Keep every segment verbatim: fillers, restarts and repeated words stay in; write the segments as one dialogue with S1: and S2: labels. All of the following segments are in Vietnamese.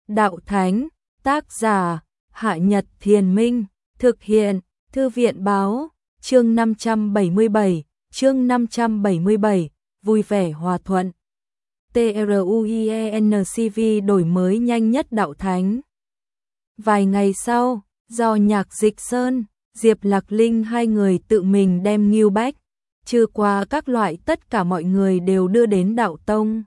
S1: Đạo Thánh, tác giả, Hạ Nhật Thiền Minh, thực hiện, Thư viện Báo, chương năm trăm bảy mươi bảy, chương năm trăm bảy mươi bảy, vui vẻ hòa thuận. TRUIENCV đổi mới nhanh nhất Đạo Thánh. Vài ngày sau, do Nhạc Dịch Sơn, Diệp Lạc Linh hai người tự mình đem Ngưu Bách, trừ qua các loại tất cả mọi người đều đưa đến Đạo Tông.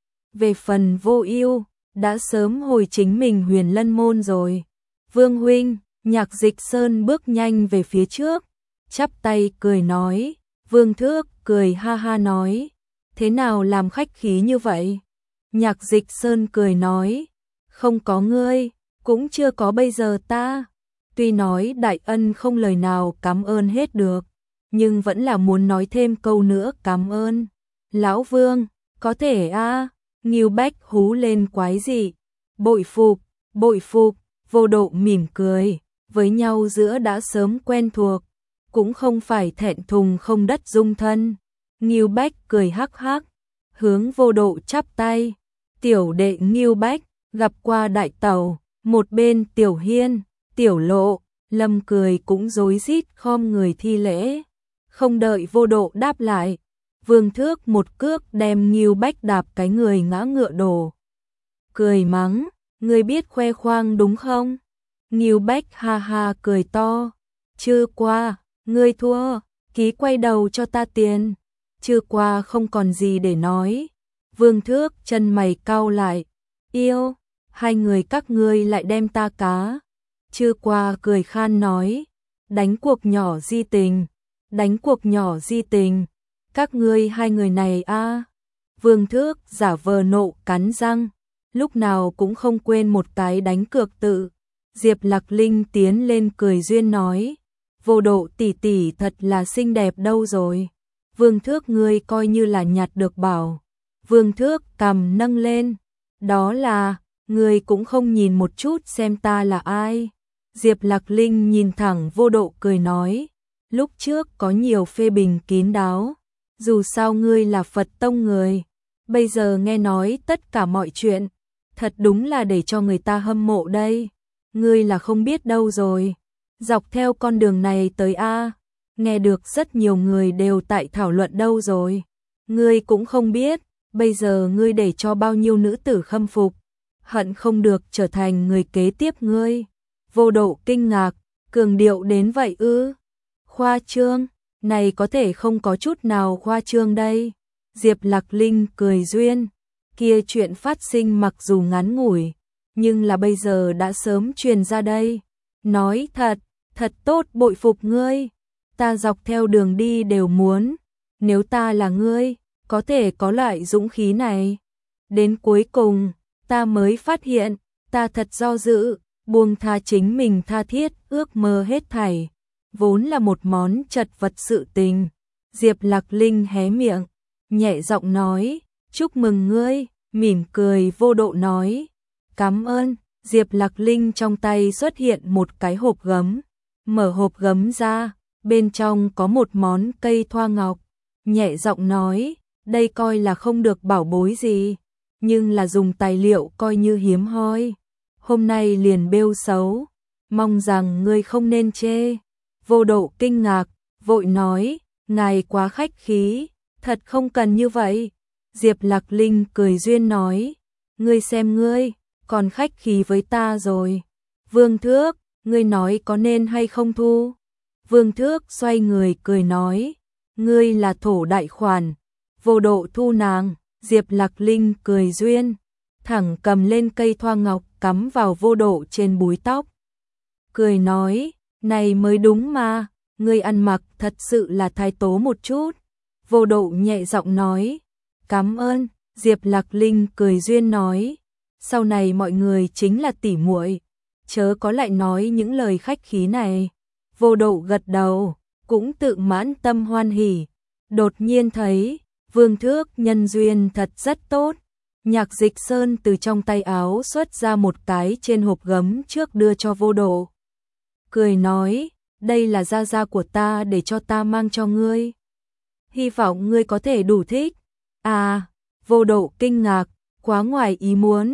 S1: Về phần Vô Ưu, đã sớm hồi chính mình Huyền Lân môn rồi. Vương huynh, Nhạc Dịch Sơn bước nhanh về phía trước, chắp tay cười nói. Vương Thước cười ha ha nói, thế nào làm khách khí như vậy? Nhạc Dịch Sơn cười nói, không có ngươi, cũng chưa có bây giờ ta. Tuy nói đại ân không lời nào cảm ơn hết được, nhưng vẫn là muốn nói thêm câu nữa cảm ơn. Lão Vương, có thể a à? Ngưu Bách hú lên quái dị. Bội phục, bội phục, Vô Độ mỉm cười, với nhau giữa đã sớm quen thuộc, cũng không phải thẹn thùng không đất dung thân. Ngưu Bách cười hắc hắc, hướng Vô Độ chắp tay. Tiểu đệ Ngưu Bách, gặp qua đại tẩu. Một bên Tiểu Hiên, Tiểu Lộ, Lâm cười cũng rối rít khom người thi lễ. Không đợi Vô Độ đáp lại, Vương Thước một cước đem Ngưu Bách đạp cái người ngã ngựa đổ. Cười mắng, ngươi biết khoe khoang đúng không? Ngưu Bách ha ha cười to. Chưa qua, ngươi thua, ký quay đầu cho ta tiền. Chưa qua không còn gì để nói. Vương Thước chân mày cau lại. Yêu, hai người các ngươi lại đem ta cá. Chưa qua cười khan nói, đánh cuộc nhỏ di tình, đánh cuộc nhỏ di tình. Các ngươi hai người này a à. Vương Thước giả vờ nộ cắn răng, lúc nào cũng không quên một cái đánh cược tự. Diệp Lạc Linh tiến lên cười duyên nói, Vô Độ tỷ tỷ thật là xinh đẹp đâu rồi. Vương Thước ngươi coi như là nhặt được bảo. Vương Thước cằm nâng lên, đó là, ngươi cũng không nhìn một chút xem ta là ai. Diệp Lạc Linh nhìn thẳng Vô Độ cười nói, lúc trước có nhiều phê bình kín đáo, dù sao ngươi là Phật tông người, bây giờ nghe nói tất cả mọi chuyện, thật đúng là để cho người ta hâm mộ đây. Ngươi là không biết đâu rồi, dọc theo con đường này tới a, nghe được rất nhiều người đều tại thảo luận đâu rồi. Ngươi cũng không biết, bây giờ ngươi để cho bao nhiêu nữ tử khâm phục, hận không được trở thành người kế tiếp ngươi. Vô Độ kinh ngạc, cường điệu đến vậy ư? Khoa trương, này có thể không có chút nào khoa trương đây. Diệp Lạc Linh cười duyên, kia chuyện phát sinh mặc dù ngắn ngủi, nhưng là bây giờ đã sớm truyền ra đây. Nói thật, thật tốt, bội phục ngươi. Ta dọc theo đường đi đều muốn, nếu ta là ngươi, có thể có loại dũng khí này. Đến cuối cùng, ta mới phát hiện, ta thật do dự, buông tha chính mình tha thiết, ước mơ hết thảy, vốn là một món chật vật sự tình. Diệp Lạc Linh hé miệng, nhẹ giọng nói, chúc mừng ngươi, mỉm cười. Vô Độ nói, cảm ơn. Diệp Lạc Linh trong tay xuất hiện một cái hộp gấm, mở hộp gấm ra, bên trong có một món cây thoa ngọc, nhẹ giọng nói, đây coi là không được bảo bối gì, nhưng là dùng tài liệu coi như hiếm hoi, hôm nay liền bêu xấu, mong rằng ngươi không nên chê. Vô Độ kinh ngạc, vội nói, ngài quá khách khí, thật không cần như vậy. Diệp Lạc Linh cười duyên nói, ngươi xem ngươi, còn khách khí với ta rồi. Vương Thước, ngươi nói có nên hay không thu? Vương Thước xoay người cười nói, ngươi là thổ đại khoản, Vô Độ thu nàng. Diệp Lạc Linh cười duyên, thẳng cầm lên cây thoa ngọc cắm vào Vô Độ trên búi tóc. Cười nói, này mới đúng mà, ngươi ăn mặc thật sự là thái tố một chút. Vô Độ nhẹ giọng nói, cảm ơn. Diệp Lạc Linh cười duyên nói, sau này mọi người chính là tỉ muội, chớ có lại nói những lời khách khí này. Vô Độ gật đầu, cũng tự mãn tâm hoan hỉ, đột nhiên thấy Vương Thước nhân duyên thật rất tốt. Nhạc Dịch Sơn từ trong tay áo xuất ra một cái trên hộp gấm trước đưa cho Vô Độ. Cười nói, đây là gia gia của ta để cho ta mang cho ngươi. Hy vọng ngươi có thể đủ thích. À, Vô Độ kinh ngạc, quá ngoài ý muốn.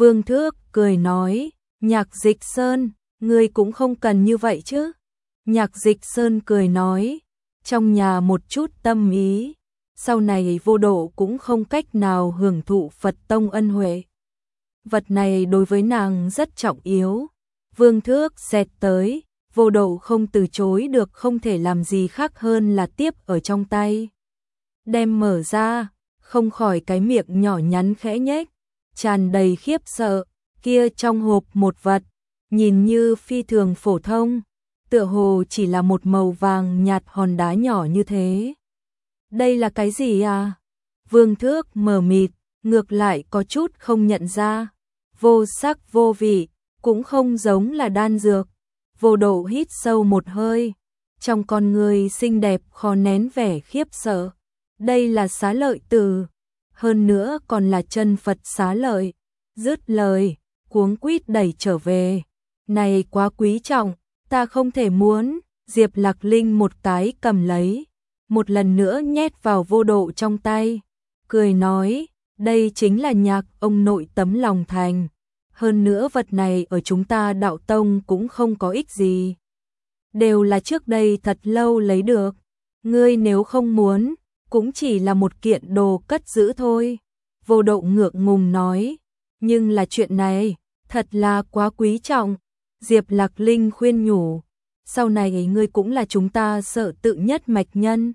S1: Vương Thước cười nói, Nhạc Dịch Sơn, ngươi cũng không cần như vậy chứ. Nhạc Dịch Sơn cười nói, trong nhà một chút tâm ý, sau này Vô Độ cũng không cách nào hưởng thụ Phật tông ân huệ. Vật này đối với nàng rất trọng yếu. Vương Thước xẹt tới, Vô Độ không từ chối được, không thể làm gì khác hơn là tiếp ở trong tay. Đem mở ra, không khỏi cái miệng nhỏ nhắn khẽ nhếch, tràn đầy khiếp sợ, kia trong hộp một vật, nhìn như phi thường phổ thông, tựa hồ chỉ là một màu vàng nhạt hòn đá nhỏ như thế. Đây là cái gì à? Vương Thước mờ mịt, ngược lại có chút không nhận ra, vô sắc vô vị, cũng không giống là đan dược. Vô Độ hít sâu một hơi, trong con người xinh đẹp khó nén vẻ khiếp sợ. Đây là xá lợi tử, hơn nữa còn là chân Phật xá lợi. Dứt lời, cuống quýt đẩy trở về. Này quá quý trọng, ta không thể muốn. Diệp Lạc Linh một cái cầm lấy, một lần nữa nhét vào Vô Độ trong tay, cười nói, đây chính là Nhạc ông nội tấm lòng thành. Hơn nữa vật này ở chúng ta đạo tông cũng không có ích gì. Đều là trước đây thật lâu lấy được. Ngươi nếu không muốn, cũng chỉ là một kiện đồ cất giữ thôi. Vô Độ ngượng ngùng nói, nhưng là chuyện này, thật là quá quý trọng. Diệp Lạc Linh khuyên nhủ, sau này ngươi cũng là chúng ta sợ tự nhất mạch nhân.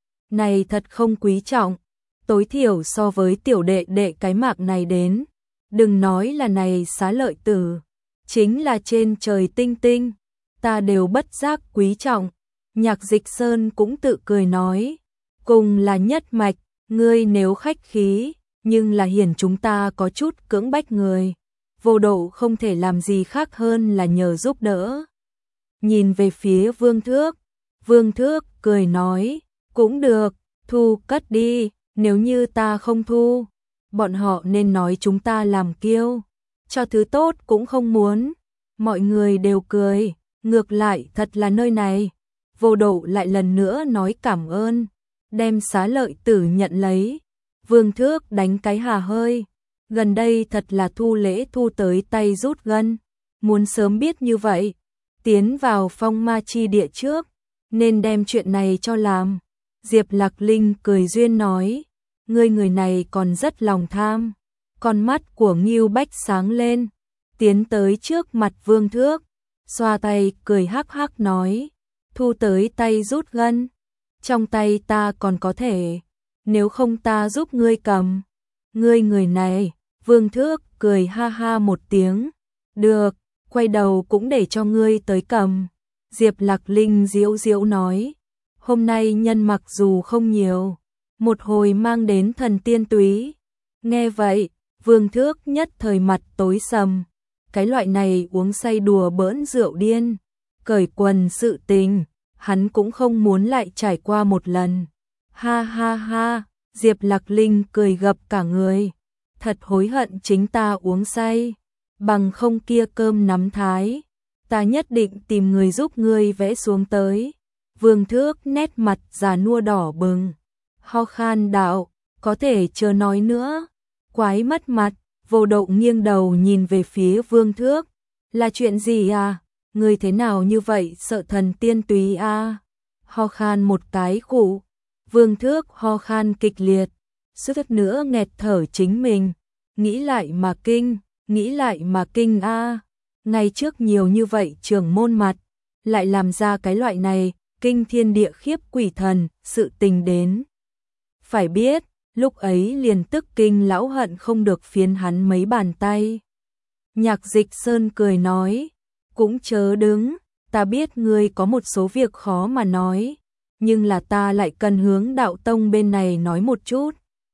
S1: Này thật không quý trọng, tối thiểu so với tiểu đệ đệ cái mạc này đến. Đừng nói là này xá lợi tử, chính là trên trời tinh tinh, ta đều bất giác quý trọng. Nhạc Dịch Sơn cũng tự cười nói, cùng là nhất mạch, ngươi nếu khách khí, nhưng là hiển chúng ta có chút cưỡng bách người. Vô Độ không thể làm gì khác hơn là nhờ giúp đỡ. Nhìn về phía Vương Thước, Vương Thước cười nói, cũng được, thu cất đi, nếu như ta không thu, bọn họ nên nói chúng ta làm kiêu, cho thứ tốt cũng không muốn. Mọi người đều cười, ngược lại thật là nơi này. Vô Độ lại lần nữa nói cảm ơn, đem xá lợi tử nhận lấy. Vương Thước đánh cái hà hơi, gần đây thật là thu lễ thu tới tay rút gân, muốn sớm biết như vậy, tiến vào phong ma chi địa trước, nên đem chuyện này cho làm. Diệp Lạc Linh cười duyên nói, ngươi người này còn rất lòng tham. Con mắt của Ngưu Bách sáng lên, tiến tới trước mặt Vương Thước, xoa tay cười hắc hắc nói, thu tới tay rút gân, trong tay ta còn có thể, nếu không ta giúp ngươi cầm. Ngươi người này, Vương Thước cười ha ha một tiếng, được, quay đầu cũng để cho ngươi tới cầm. Diệp Lạc Linh diễu diễu nói, hôm nay nhân mặc dù không nhiều, một hồi mang đến thần tiên túy. Nghe vậy, Vương Thước nhất thời mặt tối sầm, cái loại này uống say đùa bỡn rượu điên, cởi quần sự tình, hắn cũng không muốn lại trải qua một lần. Ha ha ha, Diệp Lạc Linh cười gập cả người, thật hối hận chính ta uống say, bằng không kia cơm nắm thái, ta nhất định tìm người giúp ngươi vẽ xuống tới. Vương Thước nét mặt già nua đỏ bừng, ho khan đạo, có thể chờ nói nữa, quái mất mặt. Vô Độ nghiêng đầu nhìn về phía Vương Thước, là chuyện gì à, ngươi thế nào như vậy, sợ thần tiên túy à? Ho khan một cái khủ, Vương Thước ho khan kịch liệt, suýt nữa nghẹt thở chính mình, nghĩ lại mà kinh, nghĩ lại mà kinh a. À. Ngày trước nhiều như vậy trưởng môn mặt, lại làm ra cái loại này, kinh thiên địa khiếp quỷ thần, sự tình đến. Phải biết, lúc ấy liền tức kinh lão hận không được phiến hắn mấy bàn tay. Nhạc Dịch Sơn cười nói, cũng chớ đứng, ta biết ngươi có một số việc khó mà nói, nhưng là ta lại cần hướng đạo tông bên này nói một chút.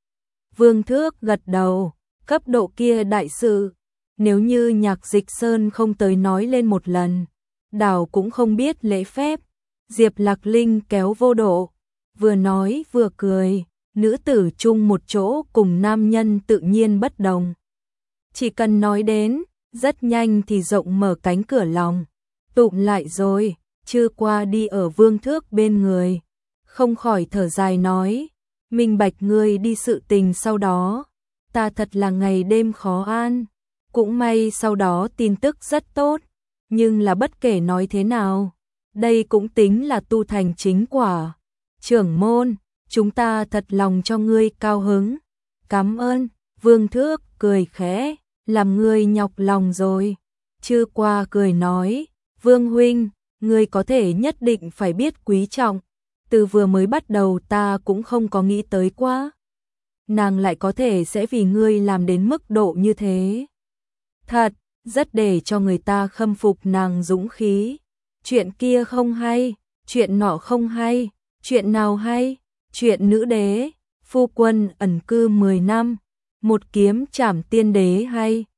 S1: Vương Thước gật đầu, cấp độ kia đại sự, nếu như Nhạc Dịch Sơn không tới nói lên một lần, đảo cũng không biết lễ phép. Diệp Lạc Linh kéo Vô Độ, vừa nói vừa cười, nữ tử chung một chỗ cùng nam nhân tự nhiên bất đồng. Chỉ cần nói đến, rất nhanh thì rộng mở cánh cửa lòng, tụm lại rồi, chưa qua đi ở Vương Thước bên người, không khỏi thở dài nói, minh bạch ngươi đi sự tình sau đó, ta thật là ngày đêm khó an, Cũng may sau đó tin tức rất tốt, nhưng là bất kể nói thế nào, đây cũng tính là tu thành chính quả. Trưởng môn, chúng ta thật lòng cho ngươi cao hứng. Cảm ơn, Vương Thước cười khẽ, làm ngươi nhọc lòng rồi. Chư Qua cười nói, Vương huynh, ngươi có thể nhất định phải biết quý trọng. Từ vừa mới bắt đầu ta cũng không có nghĩ tới quá. Nàng lại có thể sẽ vì ngươi làm đến mức độ như thế. Thật, rất để cho người ta khâm phục nàng dũng khí. Chuyện kia không hay, chuyện nọ không hay, chuyện nào hay, chuyện nữ đế, phu quân ẩn cư mười năm, một kiếm trảm tiên đế hay.